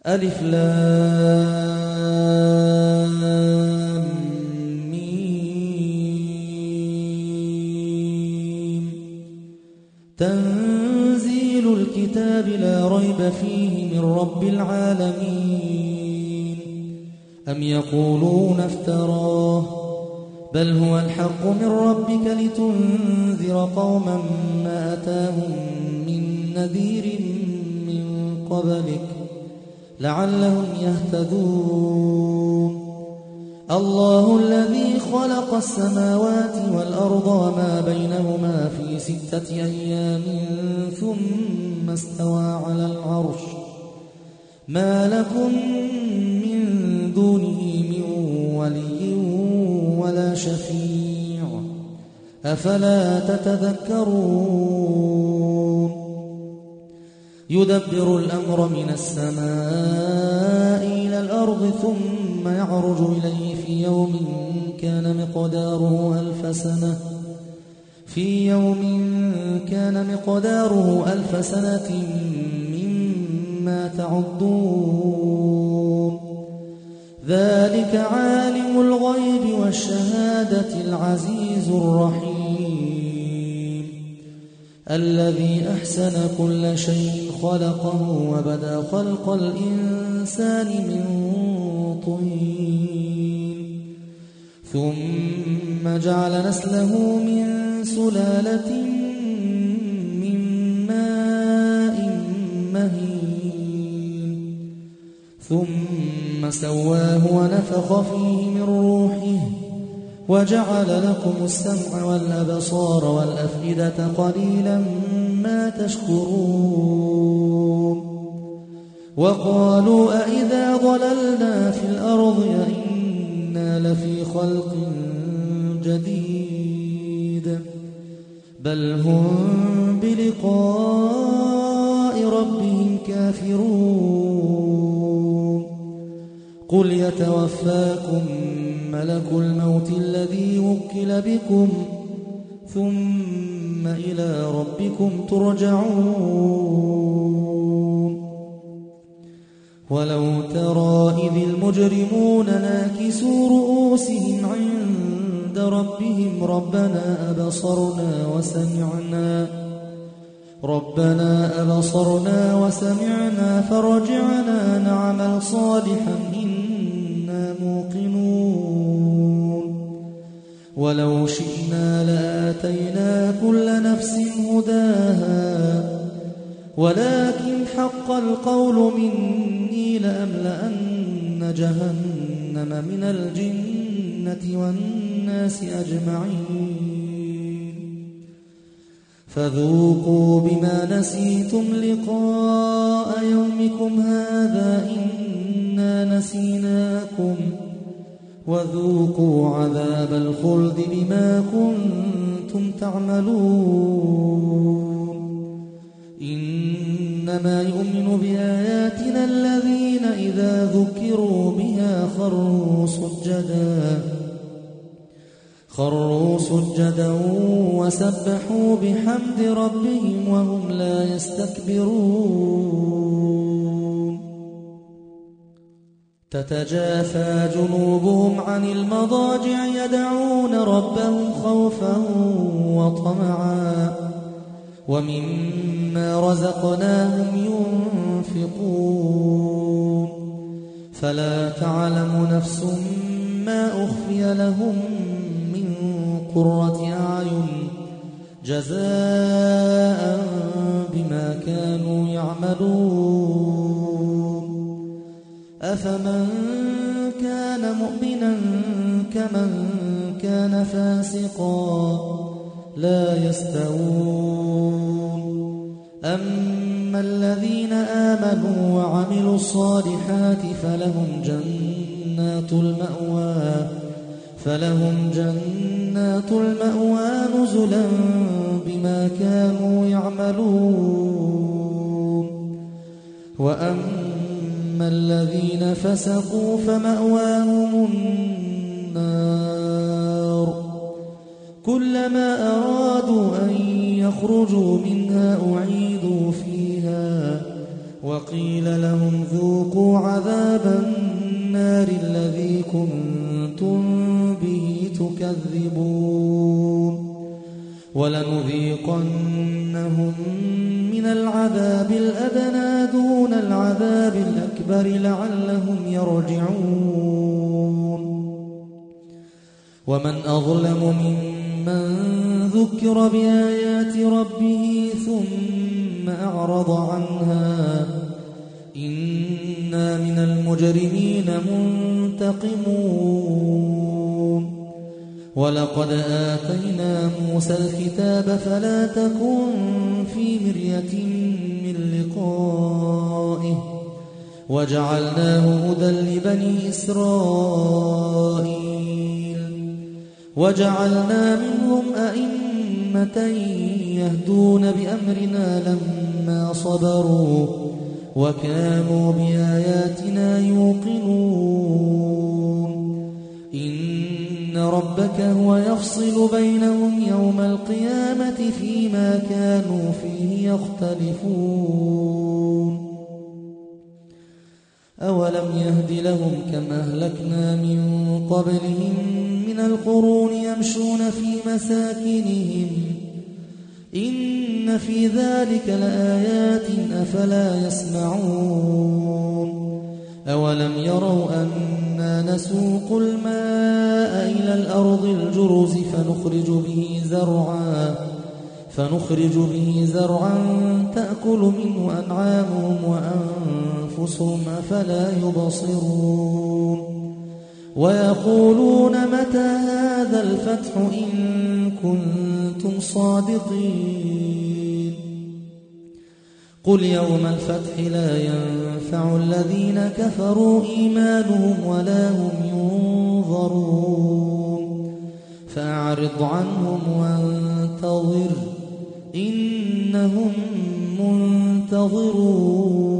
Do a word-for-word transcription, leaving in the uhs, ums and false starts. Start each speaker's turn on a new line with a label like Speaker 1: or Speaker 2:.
Speaker 1: ألف لام ميم. تنزيل الكتاب لا ريب فيه من رب العالمين. أم يقولون افتراه بل هو الحق من ربك لتنذر قوما ما أتاهم من نذير من قبلك لعلهم يهتدون. الله الذي خلق السماوات والأرض وما بينهما في ستة أيام ثم استوى على العرش ما لكم من دونه من ولي ولا شفيع أفلا تتذكرون. يدبر الأمر من السماء إلى الأرض ثم يعرج إليه في يوم كان مقداره ألف سنة في يوم كان مقداره ألف سنة مما تعدون. ذلك عالم الغيب والشهادة العزيز الرحيم الذي أحسن كل شيء خلقه وبدأ خلق الإنسان من طين ثم جعل نسله من سلالة من ماء مهين ثم سواه ونفخ فيه من روحه وجعل لكم السمع والأبصار والأفئدة قليلا ما تشكرون. وقالوا أئذا ضللنا في الأرض أئنا لفي خلق جديد بل هم بلقاء ربهم كافرون. قل يتوفاكم ملك الموت الذي وكل بكم ثم إلى ربكم ترجعون. ولو ترى إذ المجرمون ناكسوا رؤوسهم عند ربهم ربنا أبصرنا وسمعنا ربنا أبصرنا وسمعنا فارجعنا نعمل صالحا إنا موقنون. ولو شئنا لآتينا كل نفس هداها ولكن حق القول مني لأملأن جهنم من الجنة والناس أجمعين. فذوقوا بما نسيتم لقاء يومكم هذا إنا نسيناكم وذوقوا عذاب الخلد بما كنتم تعملون. إنما يؤمن بآياتنا الذين إذا ذكروا بها خروا سجدا خروا سجدا وسبحوا بحمد ربهم وهم لا يستكبرون. تتجافى جنوبهم عن المضاجع يدعون ربهم خوفا وطمعا ومما رزقناهم ينفقون. فلا تعلم نفس ما أخفي لهم من قرة أعين جزاء بما كانوا يعملون. أفمن كان مؤمنا كمن كان فاسقا لا يستوون. أما الذين آمنوا وعملوا الصالحات فلهم جنات المأوى فلهم جنات المأوى نزلا بما كانوا يعملون. وأما الذين فسقوا فمأواهم النار كلما أرادوا أن يخرجوا منها أعيدوا فيها وقيل لهم ذوقوا عذاب النار الذي كنتم به تكذبون ولنذيقنهم من العذاب الأدنى دون العذاب الأكبر لعلهم يرجعون ومن أظلم ممن ذكر بآيات ربه ثم أعرض عنها إنا من المجرمين منتقمون ولقد آتينا موسى الكتاب فلا تكن في مرية من لقائه وجعلناه هدى لبني إسرائيل وجعلنا منهم أئمة يهدون بأمرنا لما صبروا وكانوا بآياتنا يوقنون إن ربك هو يفصل بينهم يوم القيامة فيما كانوا فيه يختلفون أولم يهد لهم كم أهلكنا من قبلهم من القرون يمشون في مساكنهم إن في ذلك لآيات أفلا يسمعون أولم يروا أنا نسوق الماء إلى الأرض الجرز فنخرج به زرعا فنخرج به زرعا تأكل منه أنعامهم وأنفسهم أفلا يبصرون ويقولون متى هذا الفتح إن كنتم صادقين قل يوم الفتح لا ينفع الذين كفروا إيمانهم ولا هم ينظرون فأعرض عنهم وانتظر إنهم منتظرون